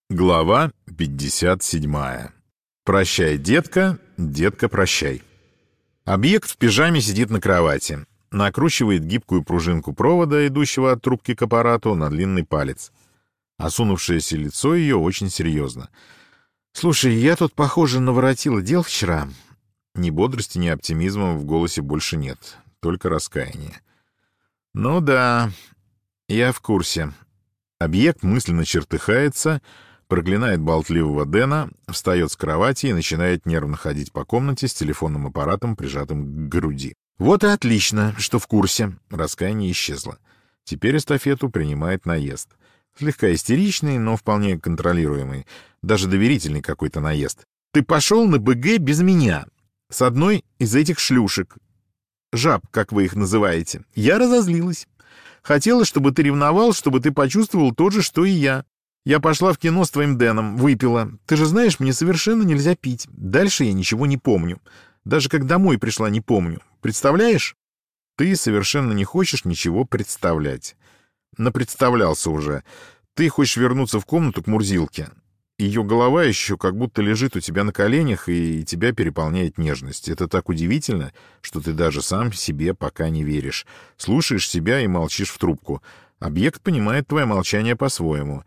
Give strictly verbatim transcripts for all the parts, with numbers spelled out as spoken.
Глава пятьдесят седьмая. Прощай, детка, детка, прощай. Объект в пижаме сидит на кровати, накручивает гибкую пружинку провода, идущего от трубки к аппарату, на длинный палец. Осунувшееся лицо ее очень серьезно. «Слушай, я тут, похоже, наворотила дел вчера». Ни бодрости, ни оптимизма в голосе больше нет, только раскаяние. «Ну да, я в курсе». Объект мысленно чертыхается, проклинает болтливого Дэна, встает с кровати и начинает нервно ходить по комнате с телефонным аппаратом, прижатым к груди. «Вот и отлично, что в курсе». Раскаяние исчезло. Теперь эстафету принимает наезд. Слегка истеричный, но вполне контролируемый. Даже доверительный какой-то наезд. «Ты пошел на БГ без меня. С одной из этих шлюшек. Жаб, как вы их называете. Я разозлилась. Хотела, чтобы ты ревновал, чтобы ты почувствовал то же, что и я. Я пошла в кино с твоим Дэном, выпила. Ты же знаешь, мне совершенно нельзя пить. Дальше я ничего не помню. Даже как домой пришла, не помню. Представляешь? Ты совершенно не хочешь ничего представлять. Напредставлялся уже. Ты хочешь вернуться в комнату к Мурзилке. Ее голова еще как будто лежит у тебя на коленях, и тебя переполняет нежность. Это так удивительно, что ты даже сам себе пока не веришь. Слушаешь себя и молчишь в трубку. Объект понимает твое молчание по-своему.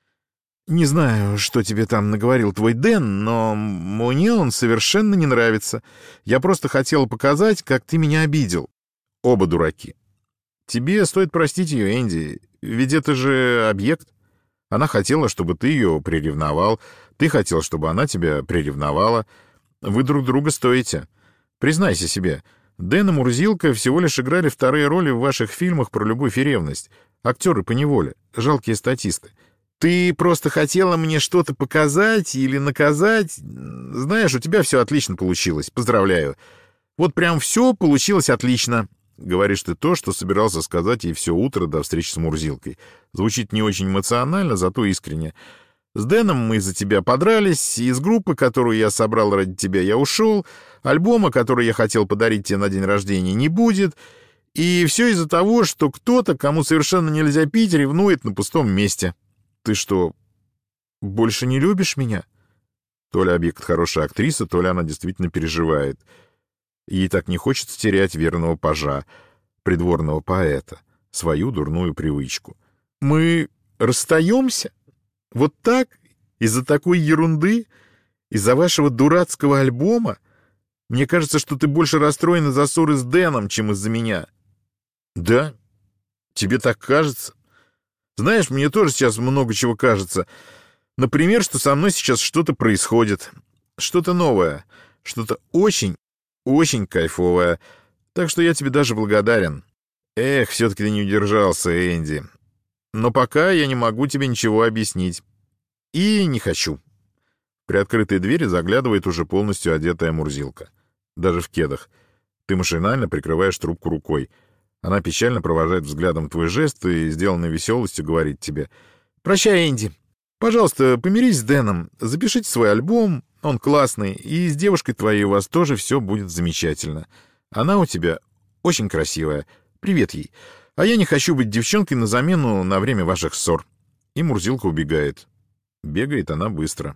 Не знаю, что тебе там наговорил твой Дэн, но мне он совершенно не нравится. Я просто хотела показать, как ты меня обидел. Оба дураки. Тебе стоит простить ее, Энди, ведь это же объект. Она хотела, чтобы ты ее приревновал. Ты хотел, чтобы она тебя приревновала. Вы друг друга стоите. Признайся себе, Дэн и Мурзилка всего лишь играли вторые роли в ваших фильмах про любовь и ревность. Актеры поневоле, жалкие статисты. Ты просто хотела мне что-то показать или наказать. Знаешь, у тебя все отлично получилось. Поздравляю. Вот прям все получилось отлично. Говоришь ты то, что собирался сказать ей все утро до встречи с Мурзилкой. Звучит не очень эмоционально, зато искренне. С Дэном мы из-за тебя подрались, из группы, которую я собрал ради тебя, я ушел, альбома, который я хотел подарить тебе на день рождения, не будет. И все из-за того, что кто-то, кому совершенно нельзя пить, ревнует на пустом месте. Ты что, больше не любишь меня? То ли объект хорошая актриса, то ли она действительно переживает. Ей так не хочется терять верного пажа, придворного поэта, свою дурную привычку. Мы расстаемся? Вот так? Из-за такой ерунды? Из-за вашего дурацкого альбома? Мне кажется, что ты больше расстроен из-за ссоры с Дэном, чем из-за меня. Да? Тебе так кажется? Знаешь, мне тоже сейчас много чего кажется. Например, что со мной сейчас что-то происходит. Что-то новое. Что-то очень, очень кайфовое. Так что я тебе даже благодарен. Эх, все-таки ты не удержался, Энди. Но пока я не могу тебе ничего объяснить. И не хочу. При открытой двери заглядывает уже полностью одетая Мурзилка. Даже в кедах. Ты машинально прикрываешь трубку рукой. Она печально провожает взглядом твой жест и, сделанной веселостью, говорит тебе: «Прощай, Энди. Пожалуйста, помирись с Дэном, запишите свой альбом, он классный, и с девушкой твоей у вас тоже все будет замечательно. Она у тебя очень красивая. Привет ей. А я не хочу быть девчонкой на замену на время ваших ссор». И Мурзилка убегает. Бегает она быстро.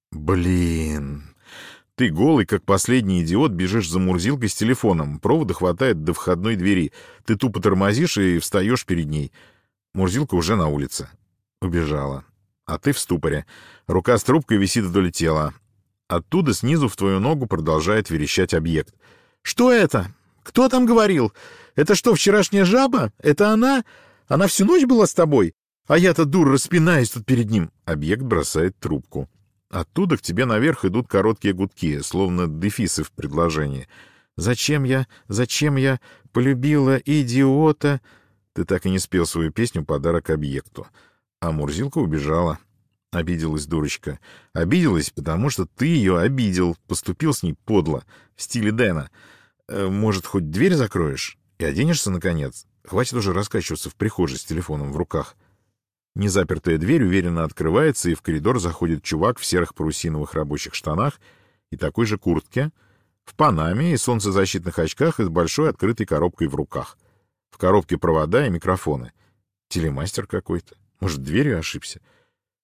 Блин... Ты голый, как последний идиот, бежишь за Мурзилкой с телефоном. Провода хватает до входной двери. Ты тупо тормозишь и встаешь перед ней. Мурзилка уже на улице. Убежала. А ты в ступоре. Рука с трубкой висит вдоль тела. Оттуда снизу в твою ногу продолжает верещать объект. «Что это? Кто там говорил? Это что, вчерашняя жаба? Это она? Она всю ночь была с тобой? А я-то, дур, распинаюсь тут перед ним». Объект бросает трубку. Оттуда к тебе наверх идут короткие гудки, словно дефисы в предложении. «Зачем я, зачем я полюбила идиота?» Ты так и не спел свою песню «Подарок объекту». А Мурзилка убежала. Обиделась дурочка. Обиделась, потому что ты ее обидел, поступил с ней подло, в стиле Дэна. Может, хоть дверь закроешь и оденешься, наконец? Хватит уже раскачиваться в прихожей с телефоном в руках. Незапертая дверь уверенно открывается, и в коридор заходит чувак в серых парусиновых рабочих штанах и такой же куртке, в панаме и солнцезащитных очках и с большой открытой коробкой в руках. В коробке провода и микрофоны. Телемастер какой-то. Может, дверью ошибся?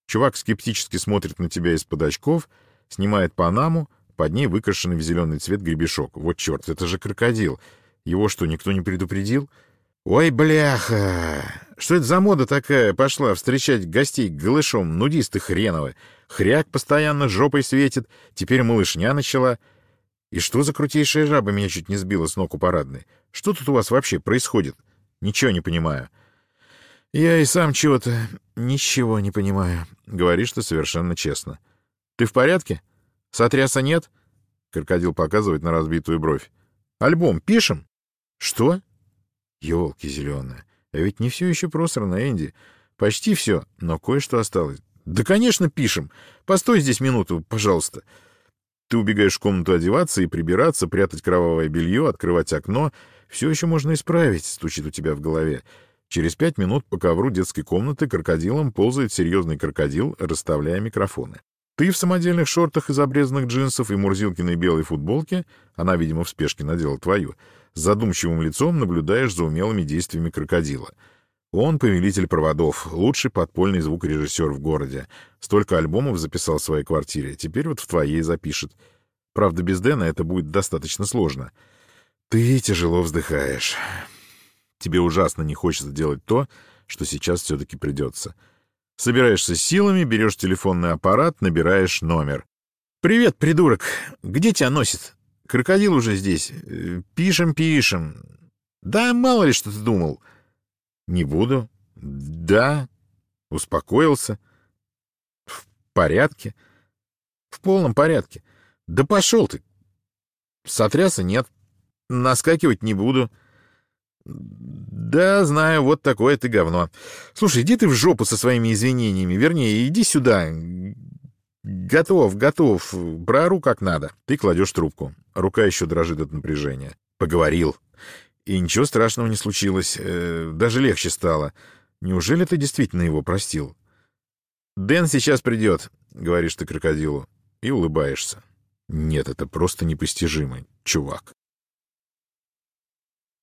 Чувак скептически смотрит на тебя из-под очков, снимает панаму, под ней выкрашенный в зеленый цвет гребешок. Вот черт, это же крокодил. Его что, никто не предупредил? Ой, бляха! Что это за мода такая пошла встречать гостей голышом, нудисты хреновы? Хряк постоянно жопой светит, теперь малышня начала. И что за крутейшая жаба меня чуть не сбила с ног у парадной? Что тут у вас вообще происходит? Ничего не понимаю. Я и сам чего-то ничего не понимаю. Говоришь ты совершенно честно. Ты в порядке? Сотряса нет? Крокодил показывает на разбитую бровь. Альбом пишем? Что? Ёлки зеленые. А ведь не все еще просрано, Энди. Почти все, но кое-что осталось. Да, конечно, пишем. Постой здесь минуту, пожалуйста. Ты убегаешь в комнату одеваться и прибираться, прятать кровавое белье, открывать окно. Все еще можно исправить, стучит у тебя в голове. Через пять минут по ковру детской комнаты крокодилом ползает серьезный крокодил, расставляя микрофоны. Ты в самодельных шортах из обрезанных джинсов и Мурзилкиной белой футболке, она, видимо, в спешке надела твою, с задумчивым лицом наблюдаешь за умелыми действиями крокодила. Он повелитель проводов, лучший подпольный звукорежиссер в городе. Столько альбомов записал в своей квартире, теперь вот в твоей запишет. Правда, без Дэна это будет достаточно сложно. Ты тяжело вздыхаешь. Тебе ужасно не хочется делать то, что сейчас все-таки придется. Собираешься с силами, берешь телефонный аппарат, набираешь номер. «Привет, придурок! Где тебя носит? Крокодил уже здесь. Пишем, пишем. Да, мало ли, что ты думал». «Не буду». «Да». Успокоился. «В порядке». «В полном порядке». «Да пошел ты». «Сотряса нет. Наскакивать не буду». «Да, знаю, вот такое ты говно. Слушай, иди ты в жопу со своими извинениями. Вернее, иди сюда. Готов, готов. Проору как надо». Ты кладешь трубку. Рука еще дрожит от напряжения. Поговорил. И ничего страшного не случилось. Даже легче стало. Неужели ты действительно его простил? «Дэн сейчас придет», — говоришь ты крокодилу. И улыбаешься. Нет, это просто непостижимо, чувак.